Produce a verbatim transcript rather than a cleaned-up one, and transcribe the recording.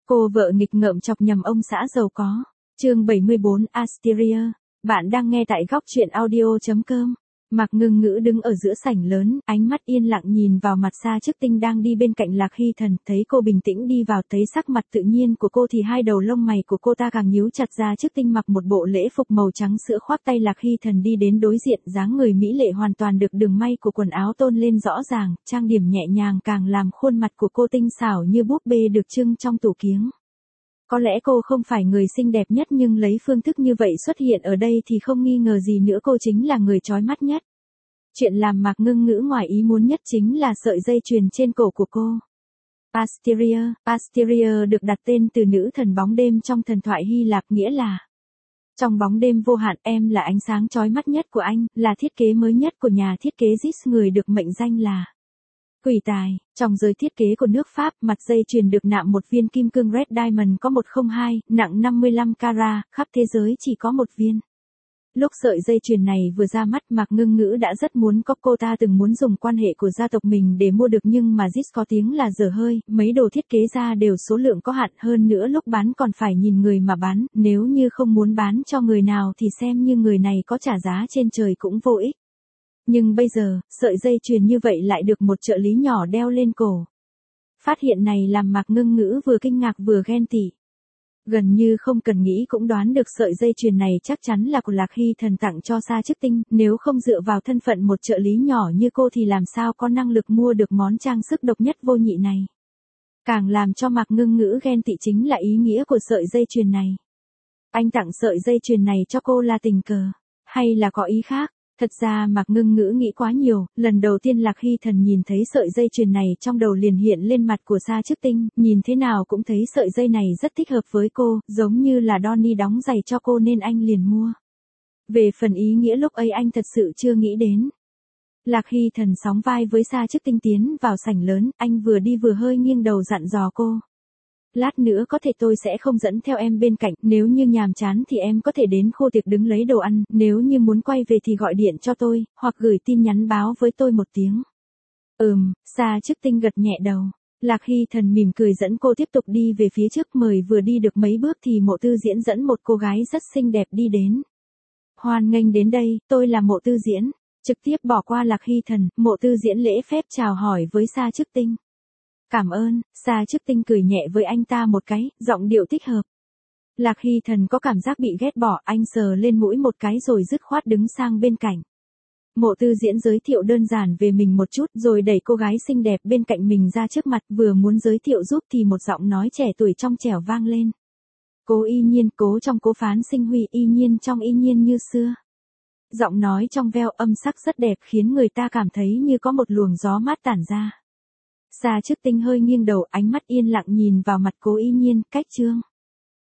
Cô vợ nghịch ngợm chọc nhầm ông xã giàu có. Chương bảy mươi bốn Asteria. Bạn đang nghe tại góc truyện audio chấm com. Mạc Ngưng Ngữ đứng ở giữa sảnh lớn, ánh mắt yên lặng nhìn vào mặt Sa Chức Tinh đang đi bên cạnh Lạc Hy Thần, thấy cô bình tĩnh đi vào, thấy sắc mặt tự nhiên của cô thì hai đầu lông mày của cô ta càng nhíu chặt ra. Chức Tinh mặc một bộ lễ phục màu trắng sữa khoác tay Lạc Hy Thần đi đến đối diện, dáng người mỹ lệ hoàn toàn được đường may của quần áo tôn lên rõ ràng, trang điểm nhẹ nhàng càng làm khuôn mặt của cô tinh xảo như búp bê được trưng trong tủ kiếng. Có lẽ cô không phải người xinh đẹp nhất nhưng lấy phương thức như vậy xuất hiện ở đây thì không nghi ngờ gì nữa cô chính là người chói mắt nhất. Chuyện làm Mạc Ngưng Ngữ ngoài ý muốn nhất chính là sợi dây chuyền trên cổ của cô. Asteria, Asteria được đặt tên từ nữ thần bóng đêm trong thần thoại Hy Lạp, nghĩa là trong bóng đêm vô hạn em là ánh sáng chói mắt nhất của anh, là thiết kế mới nhất của nhà thiết kế Zis, người được mệnh danh là Quỷ Tài. Trong giới thiết kế của nước Pháp, mặt dây chuyền được nạm một viên kim cương Red Diamond có một không hai, nặng năm mươi lăm carat, khắp thế giới chỉ có một viên. Lúc sợi dây chuyền này vừa ra mắt, Mạc Ngưng Ngữ đã rất muốn có, cô ta từng muốn dùng quan hệ của gia tộc mình để mua được nhưng mà Zis có tiếng là dở hơi, mấy đồ thiết kế ra đều số lượng có hạn, hơn nữa lúc bán còn phải nhìn người mà bán, nếu như không muốn bán cho người nào thì xem như người này có trả giá trên trời cũng vô ích. Nhưng bây giờ, sợi dây chuyền như vậy lại được một trợ lý nhỏ đeo lên cổ. Phát hiện này làm Mạc Ngưng Ngữ vừa kinh ngạc vừa ghen tị. Gần như không cần nghĩ cũng đoán được sợi dây chuyền này chắc chắn là của Lạc Hy Thần tặng cho Sa Chức Tinh, nếu không dựa vào thân phận một trợ lý nhỏ như cô thì làm sao có năng lực mua được món trang sức độc nhất vô nhị này. Càng làm cho Mạc Ngưng Ngữ ghen tị chính là ý nghĩa của sợi dây chuyền này. Anh tặng sợi dây chuyền này cho cô là tình cờ, hay là có ý khác? Thật ra Mạc Ngưng Ngữ nghĩ quá nhiều, lần đầu tiên Lạc Hy Thần nhìn thấy sợi dây chuyền này trong đầu liền hiện lên mặt của Sa Chức Tinh, nhìn thế nào cũng thấy sợi dây này rất thích hợp với cô, giống như là Donnie đóng giày cho cô nên anh liền mua. Về phần ý nghĩa lúc ấy anh thật sự chưa nghĩ đến. Lạc Hy Thần sóng vai với Sa Chức Tinh tiến vào sảnh lớn, anh vừa đi vừa hơi nghiêng đầu dặn dò cô. Lát nữa có thể tôi sẽ không dẫn theo em bên cạnh, nếu như nhàm chán thì em có thể đến khu tiệc đứng lấy đồ ăn, nếu như muốn quay về thì gọi điện cho tôi, hoặc gửi tin nhắn báo với tôi một tiếng. Ừm, Sa Chức Tinh gật nhẹ đầu. Lạc Hy Thần mỉm cười dẫn cô tiếp tục đi về phía trước, mời vừa đi được mấy bước thì Mộ Tư Diễn dẫn một cô gái rất xinh đẹp đi đến. Hoan nghênh đến đây, tôi là Mộ Tư Diễn. Trực tiếp bỏ qua Lạc Hy Thần, Mộ Tư Diễn lễ phép chào hỏi với Sa Chức Tinh. Cảm ơn, Sa Chức Tinh cười nhẹ với anh ta một cái, giọng điệu thích hợp. Lạc Hy Thần có cảm giác bị ghét bỏ, anh sờ lên mũi một cái rồi dứt khoát đứng sang bên cạnh. Mộ Tư Diễn giới thiệu đơn giản về mình một chút rồi đẩy cô gái xinh đẹp bên cạnh mình ra trước mặt, vừa muốn giới thiệu giúp thì một giọng nói trẻ tuổi trong trẻo vang lên. Cố Y Nhiên, cố trong cố Phán Sinh Huy, Y Nhiên trong Y Nhiên như xưa. Giọng nói trong veo, âm sắc rất đẹp khiến người ta cảm thấy như có một luồng gió mát tản ra. Sa Chức Tinh hơi nghiêng đầu, ánh mắt yên lặng nhìn vào mặt Cố Y Nhiên, cách chương.